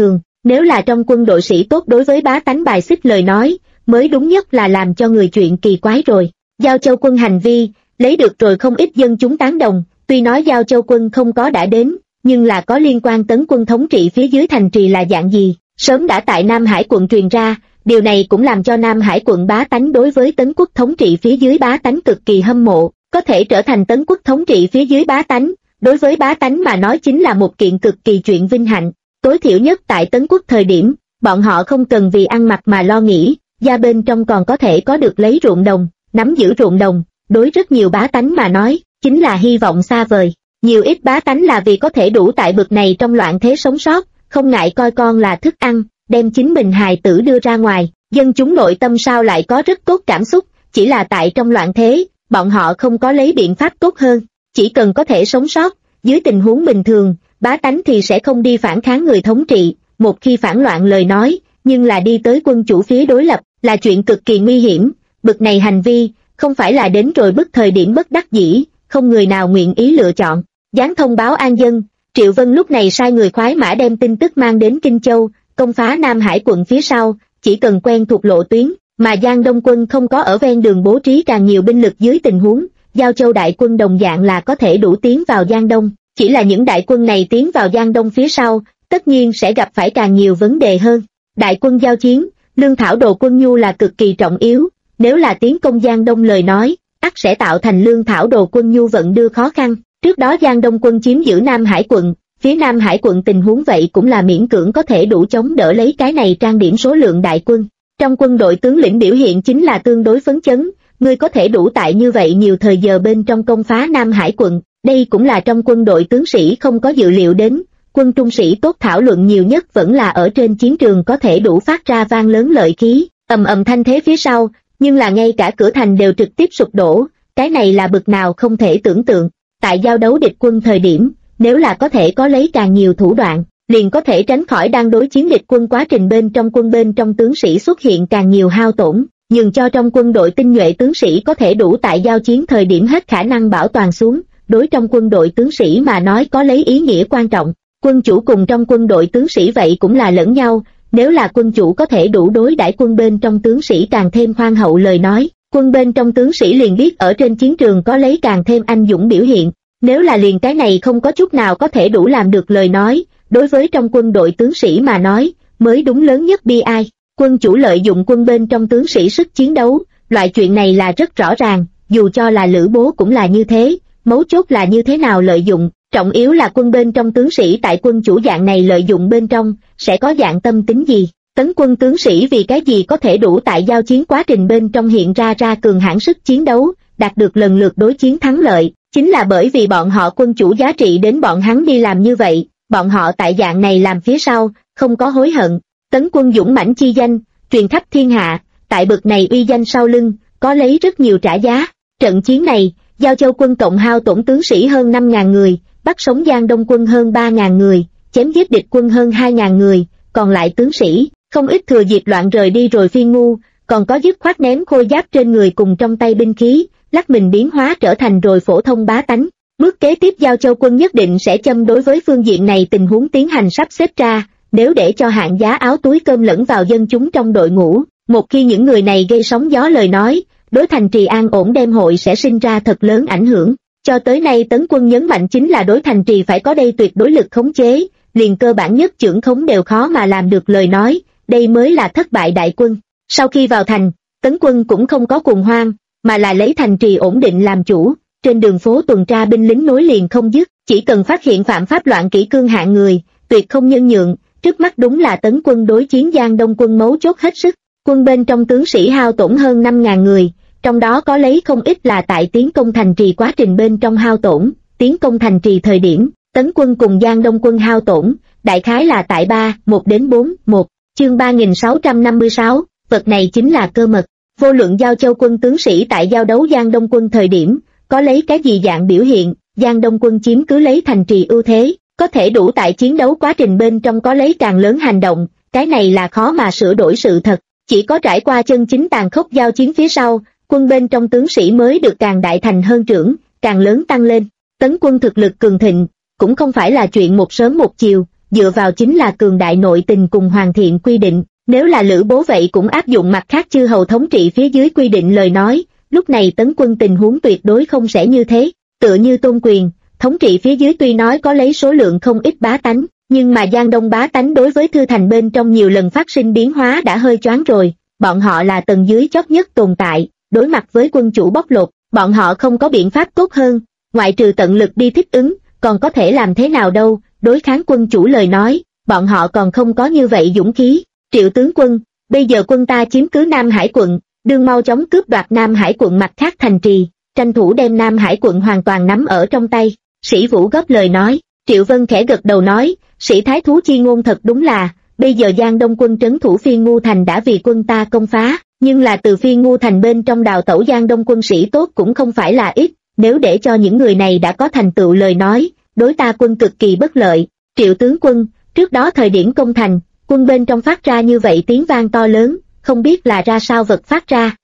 Nếu là trong quân đội sĩ tốt đối với bá tánh bài xích lời nói, mới đúng nhất là làm cho người chuyện kỳ quái rồi. Giao Châu quân hành vi, lấy được rồi không ít dân chúng tán đồng, tuy nói Giao Châu quân không có đã đến, nhưng là có liên quan Tấn quân thống trị phía dưới thành trì là dạng gì, sớm đã tại Nam Hải quận truyền ra, điều này cũng làm cho Nam Hải quận bá tánh đối với Tấn quốc thống trị phía dưới bá tánh cực kỳ hâm mộ, có thể trở thành Tấn quốc thống trị phía dưới bá tánh, đối với bá tánh mà nói chính là một kiện cực kỳ chuyện vinh hạnh. Tối thiểu nhất tại Tấn quốc thời điểm, bọn họ không cần vì ăn mặc mà lo nghĩ, gia bên trong còn có thể có được lấy ruộng đồng, nắm giữ ruộng đồng, đối rất nhiều bá tánh mà nói, chính là hy vọng xa vời. Nhiều ít bá tánh là vì có thể đủ tại bực này trong loạn thế sống sót, không ngại coi con là thức ăn, đem chính mình hài tử đưa ra ngoài, dân chúng nội tâm sao lại có rất tốt cảm xúc, chỉ là tại trong loạn thế, bọn họ không có lấy biện pháp tốt hơn, chỉ cần có thể sống sót, dưới tình huống bình thường, bá tánh thì sẽ không đi phản kháng người thống trị, một khi phản loạn lời nói, nhưng là đi tới quân chủ phía đối lập, là chuyện cực kỳ nguy hiểm, bực này hành vi, không phải là đến rồi bức thời điểm bất đắc dĩ, không người nào nguyện ý lựa chọn. Giáng thông báo an dân, Triệu Vân lúc này sai người khoái mã đem tin tức mang đến Kinh Châu, công phá Nam Hải quận phía sau, chỉ cần quen thuộc lộ tuyến, mà Giang Đông quân không có ở ven đường bố trí càng nhiều binh lực dưới tình huống, Giao Châu đại quân đồng dạng là có thể đủ tiến vào Giang Đông, chỉ là những đại quân này tiến vào Giang Đông phía sau, tất nhiên sẽ gặp phải càng nhiều vấn đề hơn. Đại quân giao chiến, lương thảo đồ quân nhu là cực kỳ trọng yếu, nếu là tiến công Giang Đông lời nói, ắt sẽ tạo thành lương thảo đồ quân nhu vận đưa khó khăn. Trước đó Giang Đông quân chiếm giữ Nam Hải quận, phía Nam Hải quận tình huống vậy cũng là miễn cưỡng có thể đủ chống đỡ lấy cái này trang điểm số lượng đại quân. Trong quân đội tướng lĩnh biểu hiện chính là tương đối phấn chấn, người có thể đủ tại như vậy nhiều thời giờ bên trong công phá Nam Hải quận, đây cũng là trong quân đội tướng sĩ không có dự liệu đến, quân trung sĩ tốt thảo luận nhiều nhất vẫn là ở trên chiến trường có thể đủ phát ra vang lớn lợi khí, ầm ầm thanh thế phía sau, nhưng là ngay cả cửa thành đều trực tiếp sụp đổ, cái này là bực nào không thể tưởng tượng. Tại giao đấu địch quân thời điểm, nếu là có thể có lấy càng nhiều thủ đoạn, liền có thể tránh khỏi đang đối chiến địch quân quá trình bên trong tướng sĩ xuất hiện càng nhiều hao tổn, nhường cho trong quân đội tinh nhuệ tướng sĩ có thể đủ tại giao chiến thời điểm hết khả năng bảo toàn xuống, đối trong quân đội tướng sĩ mà nói có lấy ý nghĩa quan trọng. Quân chủ cùng trong quân đội tướng sĩ vậy cũng là lẫn nhau, nếu là quân chủ có thể đủ đối đãi quân bên trong tướng sĩ càng thêm khoan hậu lời nói, quân bên trong tướng sĩ liền biết ở trên chiến trường có lấy càng thêm anh dũng biểu hiện, nếu là liền cái này không có chút nào có thể đủ làm được lời nói, đối với trong quân đội tướng sĩ mà nói, mới đúng lớn nhất bi ai. Quân chủ lợi dụng quân bên trong tướng sĩ sức chiến đấu, loại chuyện này là rất rõ ràng, dù cho là Lữ Bố cũng là như thế, mấu chốt là như thế nào lợi dụng, trọng yếu là quân bên trong tướng sĩ tại quân chủ dạng này lợi dụng bên trong, sẽ có dạng tâm tính gì. Tấn quân tướng sĩ vì cái gì có thể đủ tại giao chiến quá trình bên trong hiện ra cường hãn sức chiến đấu, đạt được lần lượt đối chiến thắng lợi, chính là bởi vì bọn họ quân chủ giá trị đến bọn hắn đi làm như vậy, bọn họ tại dạng này làm phía sau, không có hối hận. Tấn quân dũng mãnh chi danh, truyền khắp thiên hạ, tại bực này uy danh sau lưng, có lấy rất nhiều trả giá. Trận chiến này, Giao Châu quân cộng hao tổn tướng sĩ hơn 5.000 người, bắt sống Giang Đông quân hơn 3.000 người, chém giết địch quân hơn 2.000 người, còn lại tướng sĩ, không ít thừa dịp loạn rời đi rồi phi ngu, còn có dứt khoát ném khôi giáp trên người cùng trong tay binh khí, lắc mình biến hóa trở thành rồi phổ thông bá tánh. Bước kế tiếp Giao Châu quân nhất định sẽ châm đối với phương diện này tình huống tiến hành sắp xếp ra, nếu để cho hạng giá áo túi cơm lẫn vào dân chúng trong đội ngũ, một khi những người này gây sóng gió lời nói, đối thành trì an ổn đêm hội sẽ sinh ra thật lớn ảnh hưởng. Cho tới nay Tấn quân nhấn mạnh chính là đối thành trì phải có đây tuyệt đối lực khống chế, liền cơ bản nhất chưởng khống đều khó mà làm được lời nói, đây mới là thất bại đại quân. Sau khi vào thành, Tấn quân cũng không có cuồng hoang, mà là lấy thành trì ổn định làm chủ, trên đường phố tuần tra binh lính nối liền không dứt, chỉ cần phát hiện phạm pháp loạn kỷ cương hạng người, tuyệt không nhân nhượng. Trước mắt đúng là Tấn quân đối chiến Giang Đông quân mấu chốt hết sức, quân bên trong tướng sĩ hao tổn hơn 5.000 người, trong đó có lấy không ít là tại tiến công thành trì quá trình bên trong hao tổn, tiến công thành trì thời điểm, Tấn quân cùng Giang Đông quân hao tổn, đại khái là tại 3-1 đến 4-1, chương 3656, vật này chính là cơ mật, vô luận Giao Châu quân tướng sĩ tại giao đấu Giang Đông quân thời điểm, có lấy cái gì dạng biểu hiện, Giang Đông quân chiếm cứ lấy thành trì ưu thế, có thể đủ tại chiến đấu quá trình bên trong có lấy càng lớn hành động, cái này là khó mà sửa đổi sự thật, chỉ có trải qua chân chính tàn khốc giao chiến phía sau, quân bên trong tướng sĩ mới được càng đại thành hơn trưởng, càng lớn tăng lên. Tấn quân thực lực cường thịnh, cũng không phải là chuyện một sớm một chiều, dựa vào chính là cường đại nội tình cùng hoàn thiện quy định. Nếu là Lữ Bố vậy cũng áp dụng mặt khác chư hầu thống trị phía dưới quy định lời nói, lúc này Tấn Quân tình huống tuyệt đối không sẽ như thế. Tựa như Tôn Quyền, thống trị phía dưới tuy nói có lấy số lượng không ít bá tánh, nhưng mà Giang Đông bá tánh đối với Thư Thành bên trong nhiều lần phát sinh biến hóa đã hơi choáng rồi, bọn họ là tầng dưới chót nhất tồn tại, đối mặt với quân chủ bóc lột, bọn họ không có biện pháp tốt hơn, ngoại trừ tận lực đi thích ứng, còn có thể làm thế nào đâu, đối kháng quân chủ lời nói, bọn họ còn không có như vậy dũng khí. Triệu tướng quân, bây giờ quân ta chiếm cứ Nam Hải quận, đương mau chóng cướp đoạt Nam Hải quận mặt khác thành trì, tranh thủ đem Nam Hải quận hoàn toàn nắm ở trong tay. Sĩ Vũ góp lời nói. Triệu Vân khẽ gật đầu nói, sĩ thái thú chi ngôn thật đúng là, bây giờ Giang Đông quân trấn thủ Phiên Ngu Thành đã vì quân ta công phá, nhưng là từ Phiên Ngu Thành bên trong đào tẩu Giang Đông quân sĩ tốt cũng không phải là ít, nếu để cho những người này đã có thành tựu lời nói, đối ta quân cực kỳ bất lợi. Triệu tướng quân, trước đó thời điểm công thành, quân bên trong phát ra như vậy tiếng vang to lớn, không biết là ra sao vật phát ra.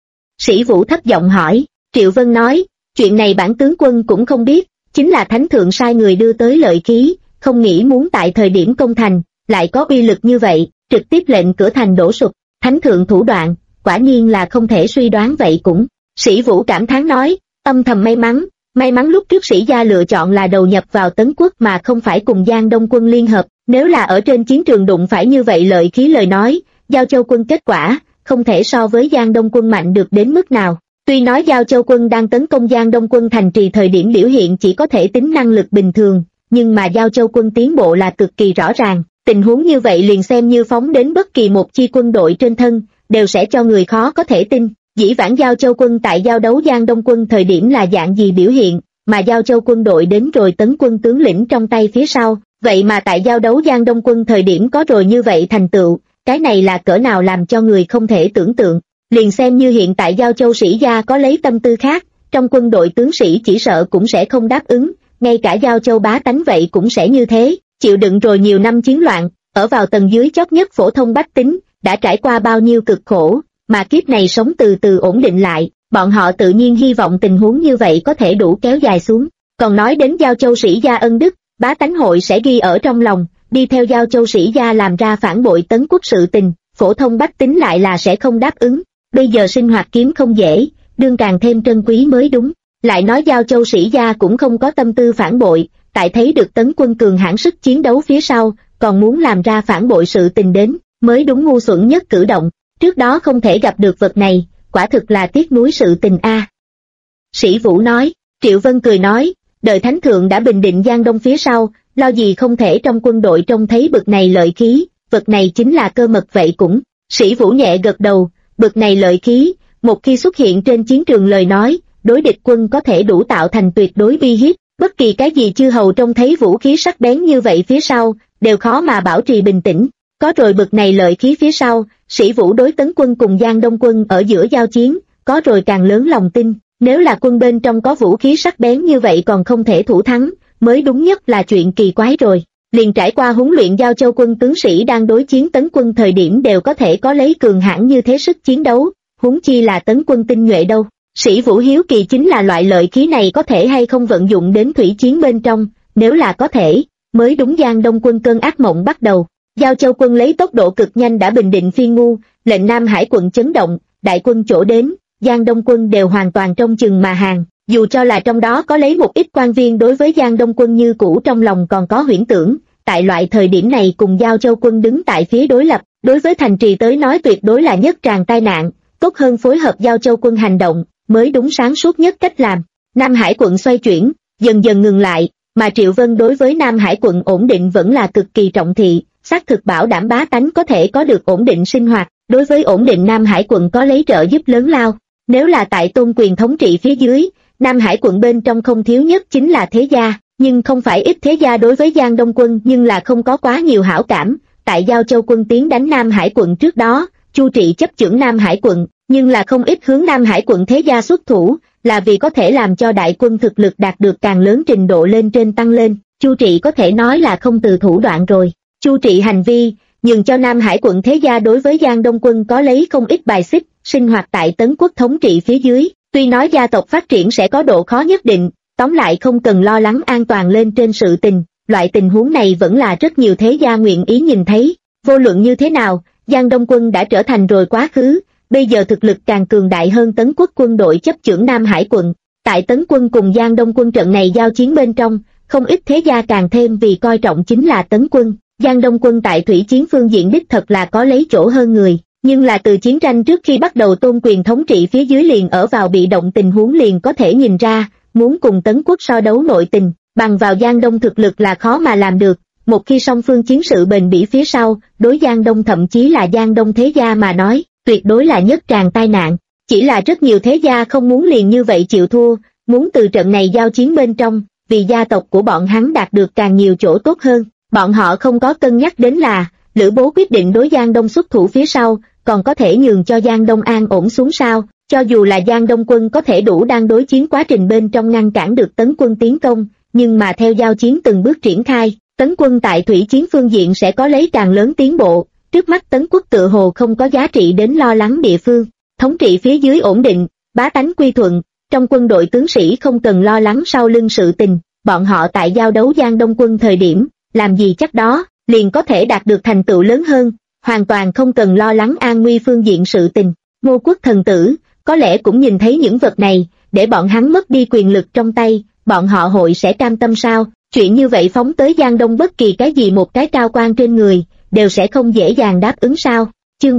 Sĩ Vũ thấp giọng hỏi. Triệu Vân nói, chuyện này bản tướng quân cũng không biết, chính là thánh thượng sai người đưa tới lợi khí, không nghĩ muốn tại thời điểm công thành, lại có uy lực như vậy, trực tiếp lệnh cửa thành đổ sụp, thánh thượng thủ đoạn, quả nhiên là không thể suy đoán vậy cũng. Sĩ Vũ cảm thán nói, âm thầm may mắn lúc trước sĩ gia lựa chọn là đầu nhập vào Tấn Quốc mà không phải cùng Giang Đông quân liên hợp, nếu là ở trên chiến trường đụng phải như vậy lợi khí lời nói, Giao Châu quân kết quả, không thể so với Giang Đông quân mạnh được đến mức nào. Tuy nói Giao Châu quân đang tấn công Giang Đông quân thành trì thời điểm biểu hiện chỉ có thể tính năng lực bình thường, nhưng mà Giao Châu quân tiến bộ là cực kỳ rõ ràng, tình huống như vậy liền xem như phóng đến bất kỳ một chi quân đội trên thân, đều sẽ cho người khó có thể tin. Dĩ vãng Giao Châu quân tại giao đấu Giang Đông quân thời điểm là dạng gì biểu hiện, mà Giao Châu quân đội đến rồi Tấn quân tướng lĩnh trong tay phía sau, vậy mà tại giao đấu Giang Đông quân thời điểm có rồi như vậy thành tựu, cái này là cỡ nào làm cho người không thể tưởng tượng. Liền xem như hiện tại Giao Châu sĩ gia có lấy tâm tư khác, trong quân đội tướng sĩ chỉ sợ cũng sẽ không đáp ứng, ngay cả Giao Châu bá tánh vậy cũng sẽ như thế, chịu đựng rồi nhiều năm chiến loạn, ở vào tầng dưới chót nhất phổ thông bách tính, đã trải qua bao nhiêu cực khổ, mà kiếp này sống từ từ ổn định lại, bọn họ tự nhiên hy vọng tình huống như vậy có thể đủ kéo dài xuống. Còn nói đến Giao Châu sĩ gia ân đức, bá tánh hội sẽ ghi ở trong lòng, đi theo Giao Châu sĩ gia làm ra phản bội Tấn Quốc sự tình, phổ thông bách tính lại là sẽ không đáp ứng. Bây giờ sinh hoạt kiếm không dễ, đương càng thêm trân quý mới đúng. Lại nói Giao Châu sĩ gia cũng không có tâm tư phản bội, tại thấy được Tấn quân cường hãn sức chiến đấu phía sau, còn muốn làm ra phản bội sự tình đến, mới đúng ngu xuẩn nhất cử động. Trước đó không thể gặp được vật này, quả thực là tiếc nuối sự tình a. Sĩ Vũ nói. Triệu Vân cười nói, đợi thánh thượng đã bình định Giang Đông phía sau, lo gì không thể trong quân đội trông thấy bực này lợi khí, vật này chính là cơ mật vậy cũng. Sĩ Vũ nhẹ gật đầu, bực này lợi khí, một khi xuất hiện trên chiến trường lời nói, đối địch quân có thể đủ tạo thành tuyệt đối uy hiếp, bất kỳ cái gì chư hầu trông thấy vũ khí sắc bén như vậy phía sau, đều khó mà bảo trì bình tĩnh. Có rồi bực này lợi khí phía sau, Sĩ Vũ đối Tấn quân cùng Giang Đông quân ở giữa giao chiến, có rồi càng lớn lòng tin, nếu là quân bên trong có vũ khí sắc bén như vậy còn không thể thủ thắng, mới đúng nhất là chuyện kỳ quái rồi. Liền trải qua huấn luyện Giao Châu quân tướng sĩ đang đối chiến Tấn quân thời điểm đều có thể có lấy cường hãn như thế sức chiến đấu, huống chi là Tấn quân tinh nhuệ đâu. Sĩ Vũ hiếu kỳ chính là loại lợi khí này có thể hay không vận dụng đến thủy chiến bên trong, nếu là có thể, mới đúng. Giang Đông quân cơn ác mộng bắt đầu. Giao Châu quân lấy tốc độ cực nhanh đã bình định Phiên Ngu, lệnh Nam Hải quận chấn động, đại quân chỗ đến, Giang Đông quân đều hoàn toàn trông chừng mà hàng, dù cho là trong đó có lấy một ít quan viên đối với Giang Đông quân như cũ trong lòng còn có huyễn tưởng, tại loại thời điểm này cùng Giao Châu quân đứng tại phía đối lập, đối với thành trì tới nói tuyệt đối là nhất tràng tai nạn, tốt hơn phối hợp Giao Châu quân hành động, mới đúng sáng suốt nhất cách làm. Nam Hải quận xoay chuyển, dần dần ngừng lại, mà Triệu Vân đối với Nam Hải quận ổn định vẫn là cực kỳ trọng thị, xác thực bảo đảm bá tánh có thể có được ổn định sinh hoạt, đối với ổn định Nam Hải quận có lấy trợ giúp lớn lao. Nếu là tại Tôn Quyền thống trị phía dưới, Nam Hải quận bên trong không thiếu nhất chính là thế gia, nhưng không phải ít thế gia đối với Giang Đông quân nhưng là không có quá nhiều hảo cảm. Tại Giao Châu quân tiến đánh Nam Hải quận trước đó, Chu Trị chấp chưởng Nam Hải quận, nhưng là không ít hướng Nam Hải quận thế gia xuất thủ, là vì có thể làm cho đại quân thực lực đạt được càng lớn trình độ lên trên tăng lên. Chu Trị có thể nói là không từ thủ đoạn rồi. Chu Trị hành vi, nhường cho Nam Hải quận thế gia đối với Giang Đông quân có lấy không ít bài xích, sinh hoạt tại Tấn quốc thống trị phía dưới, tuy nói gia tộc phát triển sẽ có độ khó nhất định, tóm lại không cần lo lắng an toàn lên trên sự tình, loại tình huống này vẫn là rất nhiều thế gia nguyện ý nhìn thấy. Vô luận như thế nào, Giang Đông Quân đã trở thành rồi quá khứ, bây giờ thực lực càng cường đại hơn Tấn Quốc quân đội chấp chưởng Nam Hải quận. Tại Tấn Quân cùng Giang Đông Quân trận này giao chiến bên trong, không ít thế gia càng thêm vì coi trọng chính là Tấn Quân. Giang Đông Quân tại thủy chiến phương diện đích thật là có lấy chỗ hơn người, nhưng là từ chiến tranh trước khi bắt đầu Tôn Quyền thống trị phía dưới liền ở vào bị động tình huống liền có thể nhìn ra, muốn cùng Tấn Quốc so đấu nội tình, bằng vào Giang Đông thực lực là khó mà làm được. Một khi song phương chiến sự bền bỉ phía sau, đối Giang Đông thậm chí là Giang Đông thế gia mà nói, tuyệt đối là nhất tràng tai nạn. Chỉ là rất nhiều thế gia không muốn liền như vậy chịu thua, muốn từ trận này giao chiến bên trong, vì gia tộc của bọn hắn đạt được càng nhiều chỗ tốt hơn. Bọn họ không có cân nhắc đến là, Lữ Bố quyết định đối Giang Đông xuất thủ phía sau, còn có thể nhường cho Giang Đông an ổn xuống sao. Cho dù là Giang Đông quân có thể đủ đang đối chiến quá trình bên trong ngăn cản được Tấn Quân tiến công, nhưng mà theo giao chiến từng bước triển khai, Tấn Quân tại thủy chiến phương diện sẽ có lấy càng lớn tiến bộ. Trước mắt Tấn Quốc tự hồ không có giá trị đến lo lắng địa phương, thống trị phía dưới ổn định, bá tánh quy thuận, trong quân đội tướng sĩ không cần lo lắng sau lưng sự tình, bọn họ tại giao đấu Giang Đông quân thời điểm, làm gì chắc đó, liền có thể đạt được thành tựu lớn hơn, hoàn toàn không cần lo lắng an nguy phương diện sự tình. Ngô Quốc thần tử, có lẽ cũng nhìn thấy những vật này, để bọn hắn mất đi quyền lực trong tay, bọn họ hội sẽ cam tâm sao? Chuyện như vậy phóng tới Giang Đông bất kỳ cái gì một cái cao quan trên người, đều sẽ không dễ dàng đáp ứng sao? Chương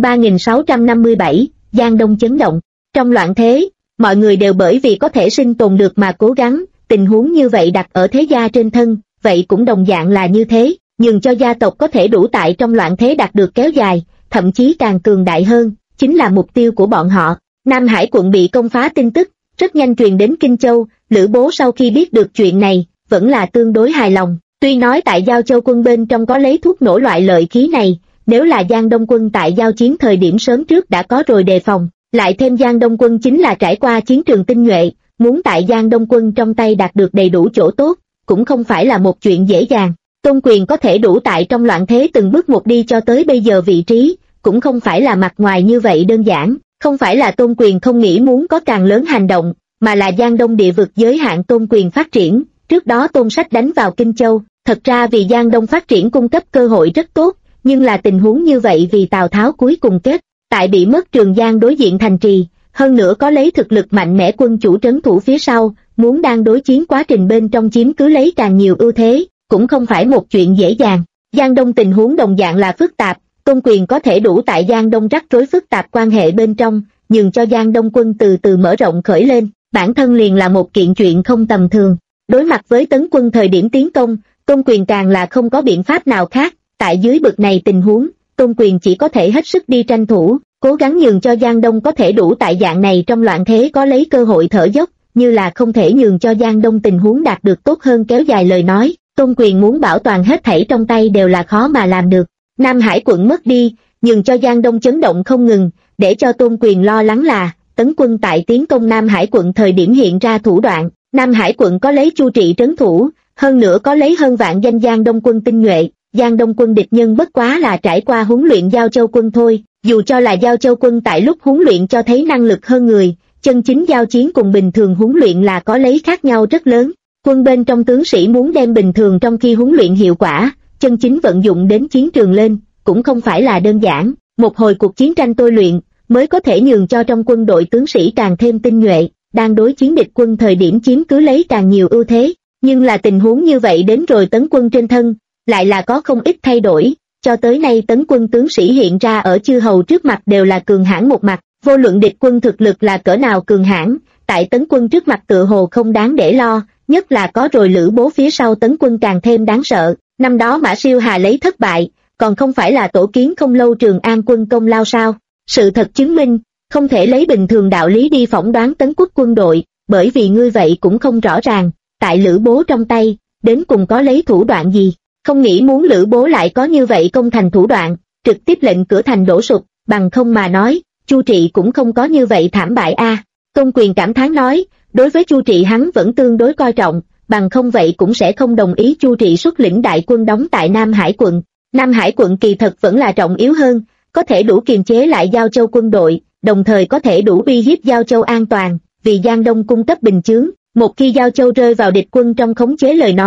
3657, Giang Đông chấn động. Trong loạn thế, mọi người đều bởi vì có thể sinh tồn được mà cố gắng, tình huống như vậy đặt ở thế gia trên thân, vậy cũng đồng dạng là như thế, nhưng cho gia tộc có thể đủ tại trong loạn thế đạt được kéo dài, thậm chí càng cường đại hơn, chính là mục tiêu của bọn họ. Nam Hải quận bị công phá tin tức, rất nhanh truyền đến Kinh Châu, Lữ Bố sau khi biết được chuyện này, vẫn là tương đối hài lòng, tuy nói tại Giao Châu quân bên trong có lấy thuốc nổ loại lợi khí này, nếu là Giang Đông quân tại giao chiến thời điểm sớm trước đã có rồi đề phòng, lại thêm Giang Đông quân chính là trải qua chiến trường tinh nhuệ, muốn tại Giang Đông quân trong tay đạt được đầy đủ chỗ tốt, cũng không phải là một chuyện dễ dàng. Tôn Quyền có thể đủ tại trong loạn thế từng bước một đi cho tới bây giờ vị trí, cũng không phải là mặt ngoài như vậy đơn giản, không phải là Tôn Quyền không nghĩ muốn có càng lớn hành động, mà là Giang Đông địa vực giới hạn Tôn Quyền phát triển. Trước đó Tôn Sách đánh vào Kinh Châu, thật ra vì Giang Đông phát triển cung cấp cơ hội rất tốt, nhưng là tình huống như vậy vì Tào Tháo cuối cùng kết, tại bị mất Trường Giang đối diện thành trì, hơn nữa có lấy thực lực mạnh mẽ quân chủ trấn thủ phía sau, muốn đang đối chiến quá trình bên trong chiếm cứ lấy càng nhiều ưu thế, cũng không phải một chuyện dễ dàng. Giang Đông tình huống đồng dạng là phức tạp, Tôn Quyền có thể đủ tại Giang Đông rắc rối phức tạp quan hệ bên trong, nhường cho Giang Đông quân từ từ mở rộng khởi lên, bản thân liền là một kiện chuyện không tầm thường. Đối mặt với Tấn quân thời điểm tiến công, Tôn Quyền càng là không có biện pháp nào khác, tại dưới bực này tình huống, Tôn Quyền chỉ có thể hết sức đi tranh thủ, cố gắng nhường cho Giang Đông có thể đủ tại dạng này trong loạn thế có lấy cơ hội thở dốc, như là không thể nhường cho Giang Đông tình huống đạt được tốt hơn kéo dài lời nói, Tôn Quyền muốn bảo toàn hết thảy trong tay đều là khó mà làm được. Nam Hải quận mất đi, nhường cho Giang Đông chấn động không ngừng, để cho Tôn Quyền lo lắng là, Tấn quân tại tiến công Nam Hải quận thời điểm hiện ra thủ đoạn. Nam Hải quận có lấy Chu Trị trấn thủ, hơn nữa có lấy hơn vạn danh Giang Đông quân tinh nhuệ, Giang Đông quân địch nhân bất quá là trải qua huấn luyện Giao Châu quân thôi, dù cho là Giao Châu quân tại lúc huấn luyện cho thấy năng lực hơn người, chân chính giao chiến cùng bình thường huấn luyện là có lấy khác nhau rất lớn. Quân bên trong tướng sĩ muốn đem bình thường trong khi huấn luyện hiệu quả, chân chính vận dụng đến chiến trường lên, cũng không phải là đơn giản, một hồi cuộc chiến tranh tôi luyện, mới có thể nhường cho trong quân đội tướng sĩ càng thêm tinh nhuệ, đang đối chiến địch quân thời điểm chiếm cứ lấy càng nhiều ưu thế, nhưng là tình huống như vậy đến rồi Tấn quân trên thân, lại là có không ít thay đổi, cho tới nay Tấn quân tướng sĩ hiện ra ở chư hầu trước mặt đều là cường hãn một mặt, vô luận địch quân thực lực là cỡ nào cường hãn, tại Tấn quân trước mặt tựa hồ không đáng để lo, nhất là có rồi Lữ Bố phía sau Tấn quân càng thêm đáng sợ, năm đó Mã Siêu Hà lấy thất bại, còn không phải là tổ kiến không lâu Trường An quân công lao sao, sự thật chứng minh, không thể lấy bình thường đạo lý đi phỏng đoán Tấn quốc quân đội, bởi vì ngươi vậy cũng không rõ ràng, tại Lữ Bố trong tay, đến cùng có lấy thủ đoạn gì, không nghĩ muốn Lữ Bố lại có như vậy công thành thủ đoạn, trực tiếp lệnh cửa thành đổ sụp, bằng không mà nói, Chu Trị cũng không có như vậy thảm bại a. Tôn Quyền cảm thán nói, đối với Chu Trị hắn vẫn tương đối coi trọng, bằng không vậy cũng sẽ không đồng ý Chu Trị xuất lĩnh đại quân đóng tại Nam Hải quận. Nam Hải quận kỳ thật vẫn là trọng yếu hơn, có thể đủ kiềm chế lại Giao Châu quân đội, đồng thời có thể đủ uy hiếp Giao Châu an toàn, vì Giang Đông cung cấp bình chướng, một khi Giao Châu rơi vào địch quân trong khống chế lời nói,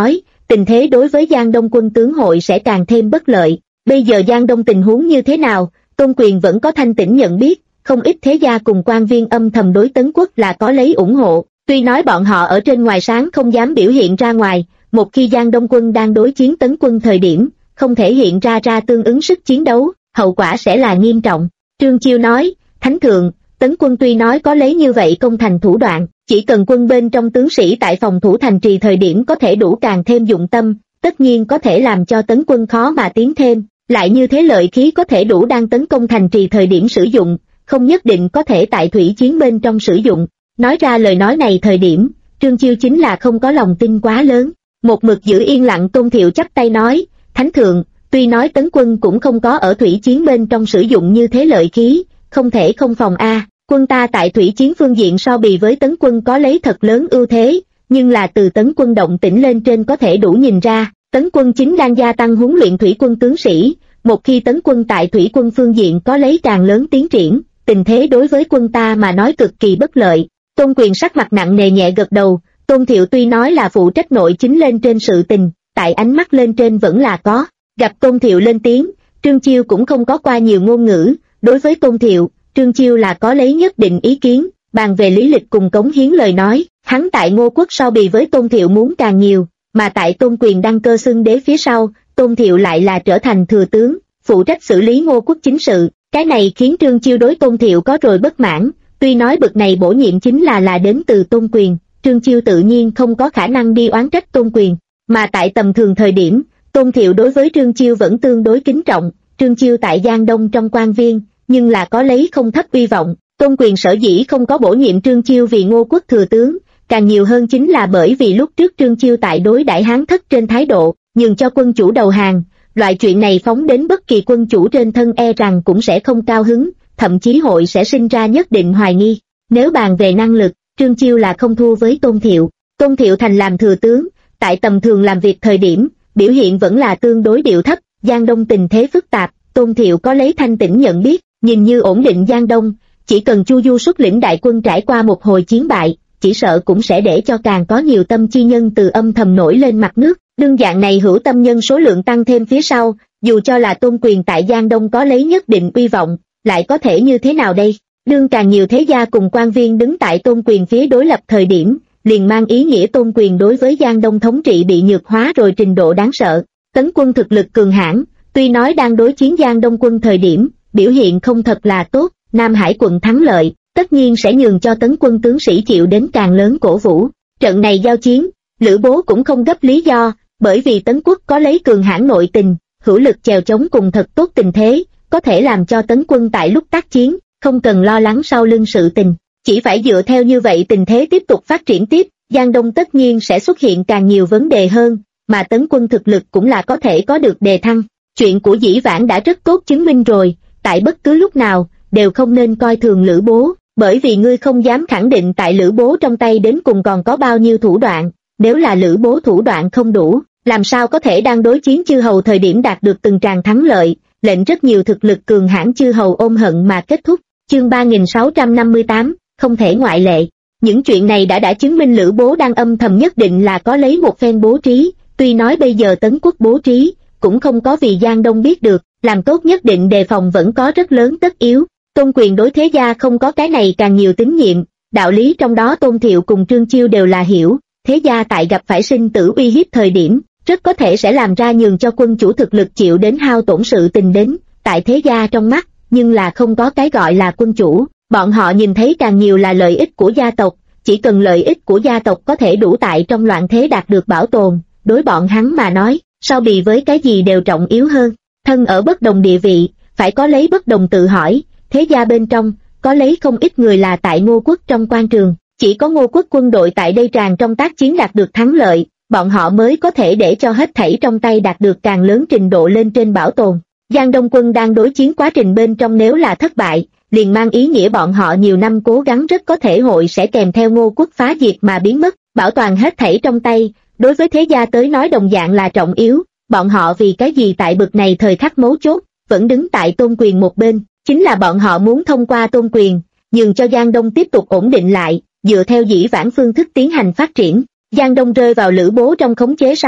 tình thế đối với Giang Đông quân tướng hội sẽ càng thêm bất lợi. Bây giờ Giang Đông tình huống như thế nào, Tôn Quyền vẫn có thanh tĩnh nhận biết, không ít thế gia cùng quan viên âm thầm đối Tấn Quốc là có lấy ủng hộ, tuy nói bọn họ ở trên ngoài sáng không dám biểu hiện ra ngoài, một khi Giang Đông quân đang đối chiến Tấn quân thời điểm, không thể hiện ra tương ứng sức chiến đấu, hậu quả sẽ là nghiêm trọng. Trương Chiêu nói, Thánh Thượng, Tấn quân tuy nói có lấy như vậy công thành thủ đoạn, chỉ cần quân bên trong tướng sĩ tại phòng thủ thành trì thời điểm có thể đủ càng thêm dụng tâm, tất nhiên có thể làm cho Tấn quân khó mà tiến thêm, lại như thế lợi khí có thể đủ đang tấn công thành trì thời điểm sử dụng, không nhất định có thể tại thủy chiến bên trong sử dụng. Nói ra lời nói này thời điểm, Trương Chiêu chính là không có lòng tin quá lớn. Một mực giữ yên lặng Tôn Thiệu chắp tay nói, Thánh Thượng, tuy nói Tấn quân cũng không có ở thủy chiến bên trong sử dụng như thế lợi khí, không thể không phòng quân ta tại thủy chiến phương diện so bì với Tấn quân có lấy thật lớn ưu thế, nhưng là từ Tấn quân động tĩnh lên trên có thể đủ nhìn ra, Tấn quân chính đang gia tăng huấn luyện thủy quân tướng sĩ, một khi Tấn quân tại thủy quân phương diện có lấy càng lớn tiến triển, tình thế đối với quân ta mà nói cực kỳ bất lợi. Tôn Quyền sắc mặt nặng nề nhẹ gật đầu, Tôn Thiệu tuy nói là phụ trách nội chính lên trên sự tình, tại ánh mắt lên trên vẫn là có. Gặp Tôn Thiệu lên tiếng, Trương Chiêu cũng không có qua nhiều ngôn ngữ, đối với Tôn Thiệu, Trương Chiêu là có lấy nhất định ý kiến, bàn về lý lịch cùng cống hiến lời nói, hắn tại Ngô Quốc so bì với Tôn Thiệu muốn càng nhiều, mà tại Tôn Quyền đăng cơ xưng đế phía sau, Tôn Thiệu lại là trở thành thừa tướng, phụ trách xử lý Ngô Quốc chính sự, cái này khiến Trương Chiêu đối Tôn Thiệu có rồi bất mãn, tuy nói bực này bổ nhiệm chính là đến từ Tôn Quyền, Trương Chiêu tự nhiên không có khả năng đi oán trách Tôn Quyền, mà tại tầm thường thời điểm, Tôn Thiệu đối với Trương Chiêu vẫn tương đối kính trọng, Trương Chiêu tại Giang Đông trong quan viên, nhưng là có lấy không thấp uy vọng, Tôn Quyền sở dĩ không có bổ nhiệm Trương Chiêu vì Ngô Quốc thừa tướng, càng nhiều hơn chính là bởi vì lúc trước Trương Chiêu tại đối đãi Hán Thất trên thái độ, nhường cho quân chủ đầu hàng, loại chuyện này phóng đến bất kỳ quân chủ trên thân e rằng cũng sẽ không cao hứng, thậm chí hội sẽ sinh ra nhất định hoài nghi. Nếu bàn về năng lực, Trương Chiêu là không thua với Tôn Thiệu. Tôn Thiệu thành làm thừa tướng, tại tầm thường làm việc thời điểm, biểu hiện vẫn là tương đối điệu thấp, Giang Đông tình thế phức tạp, Tôn Thiệu có lấy thanh tĩnh nhận biết, nhìn như ổn định Giang Đông, chỉ cần Chu Du xuất lĩnh đại quân trải qua một hồi chiến bại, chỉ sợ cũng sẽ để cho càng có nhiều tâm chi nhân từ âm thầm nổi lên mặt nước. Đương dạng này hữu tâm nhân số lượng tăng thêm phía sau, dù cho là Tôn Quyền tại Giang Đông có lấy nhất định uy vọng, lại có thể như thế nào đây? Đương càng nhiều thế gia cùng quan viên đứng tại Tôn Quyền phía đối lập thời điểm, liền mang ý nghĩa Tôn Quyền đối với Giang Đông thống trị bị nhược hóa rồi trình độ đáng sợ. Tấn quân thực lực cường hãn, tuy nói đang đối chiến Giang Đông quân thời điểm, biểu hiện không thật là tốt, Nam Hải quận thắng lợi, tất nhiên sẽ nhường cho Tấn quân tướng sĩ chịu đến càng lớn cổ vũ. Trận này giao chiến, Lữ Bố cũng không gấp lý do, bởi vì Tấn quốc có lấy cường hãn nội tình, hữu lực chèo chống cùng thật tốt tình thế, có thể làm cho Tấn quân tại lúc tác chiến, không cần lo lắng sau lưng sự tình. Chỉ phải dựa theo như vậy tình thế tiếp tục phát triển tiếp, Giang Đông tất nhiên sẽ xuất hiện càng nhiều vấn đề hơn, mà Tấn quân thực lực cũng là có thể có được đề thăng. Chuyện của Dĩ Vãng đã rất tốt chứng minh rồi, tại bất cứ lúc nào, đều không nên coi thường Lữ Bố, bởi vì ngươi không dám khẳng định tại Lữ Bố trong tay đến cùng còn có bao nhiêu thủ đoạn, nếu là Lữ Bố thủ đoạn không đủ, làm sao có thể đang đối chiến chư hầu thời điểm đạt được từng tràng thắng lợi, lệnh rất nhiều thực lực cường hãn chư hầu ôm hận mà kết thúc. Chương 3658, không thể ngoại lệ. Những chuyện này đã chứng minh Lữ Bố đang âm thầm nhất định là có lấy một phen bố trí, tuy nói bây giờ Tấn quốc bố trí, cũng không có vì Giang Đông biết được, làm tốt nhất định đề phòng vẫn có rất lớn tất yếu. Tôn Quyền đối thế gia không có cái này càng nhiều tín nhiệm, đạo lý trong đó Tôn Thiệu cùng Trương Chiêu đều là hiểu, thế gia tại gặp phải sinh tử uy hiếp thời điểm, rất có thể sẽ làm ra nhường cho quân chủ thực lực chịu đến hao tổn sự tình đến, tại thế gia trong mắt, nhưng là không có cái gọi là quân chủ, bọn họ nhìn thấy càng nhiều là lợi ích của gia tộc, chỉ cần lợi ích của gia tộc có thể đủ tại trong loạn thế đạt được bảo tồn, đối bọn hắn mà nói, so bì với cái gì đều trọng yếu hơn. Thân ở bất đồng địa vị, phải có lấy bất đồng tự hỏi, thế gia bên trong, có lấy không ít người là tại Ngô Quốc trong quan trường, chỉ có Ngô Quốc quân đội tại đây tràn trong tác chiến đạt được thắng lợi, bọn họ mới có thể để cho hết thảy trong tay đạt được càng lớn trình độ lên trên bảo tồn. Giang Đông quân đang đối chiến quá trình bên trong nếu là thất bại, liền mang ý nghĩa bọn họ nhiều năm cố gắng rất có thể hội sẽ kèm theo Ngô Quốc phá diệt mà biến mất, bảo toàn hết thảy trong tay, đối với thế gia tới nói đồng dạng là trọng yếu, bọn họ vì cái gì tại bực này thời khắc mấu chốt, vẫn đứng tại Tôn Quyền một bên, chính là bọn họ muốn thông qua Tôn Quyền, nhường cho Giang Đông tiếp tục ổn định lại, dựa theo Dĩ Vãng phương thức tiến hành phát triển. Giang Đông rơi vào Lữ Bố trong khống chế sau,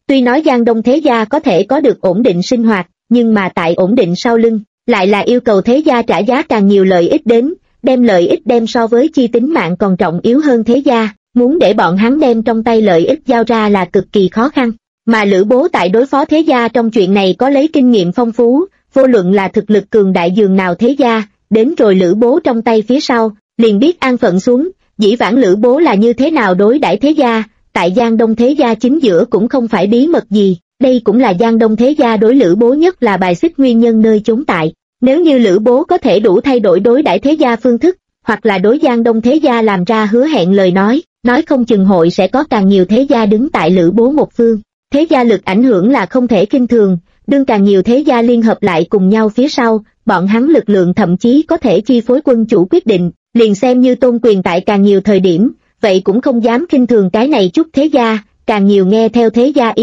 Tuy nói Giang Đông thế gia có thể có được ổn định sinh hoạt, nhưng mà tại ổn định sau lưng, lại là yêu cầu thế gia trả giá càng nhiều lợi ích đến, đem lợi ích đem so với chi tính mạng còn trọng yếu hơn thế gia, muốn để bọn hắn đem trong tay lợi ích giao ra là cực kỳ khó khăn. Mà Lữ Bố tại đối phó thế gia trong chuyện này có lấy kinh nghiệm phong phú, vô luận là thực lực cường đại dường nào thế gia, đến rồi Lữ Bố trong tay phía sau, liền biết an phận xuống, dĩ vãng Lữ Bố là như thế nào đối đãi thế gia, tại Giang Đông thế gia chính giữa cũng không phải bí mật gì, đây cũng là Giang Đông thế gia đối Lữ Bố nhất là bài xích nguyên nhân nơi chốn tại. Nếu như Lữ Bố có thể đủ thay đổi đối đãi thế gia phương thức, hoặc là đối Giang Đông thế gia làm ra hứa hẹn lời nói không chừng hội sẽ có càng nhiều thế gia đứng tại Lữ Bố một phương. Thế gia lực ảnh hưởng là không thể khinh thường, đương càng nhiều thế gia liên hợp lại cùng nhau phía sau, bọn hắn lực lượng thậm chí có thể chi phối quân chủ quyết định, liền xem như tôn quyền tại càng nhiều thời điểm, vậy cũng không dám khinh thường cái này chút thế gia, càng nhiều nghe theo thế gia ý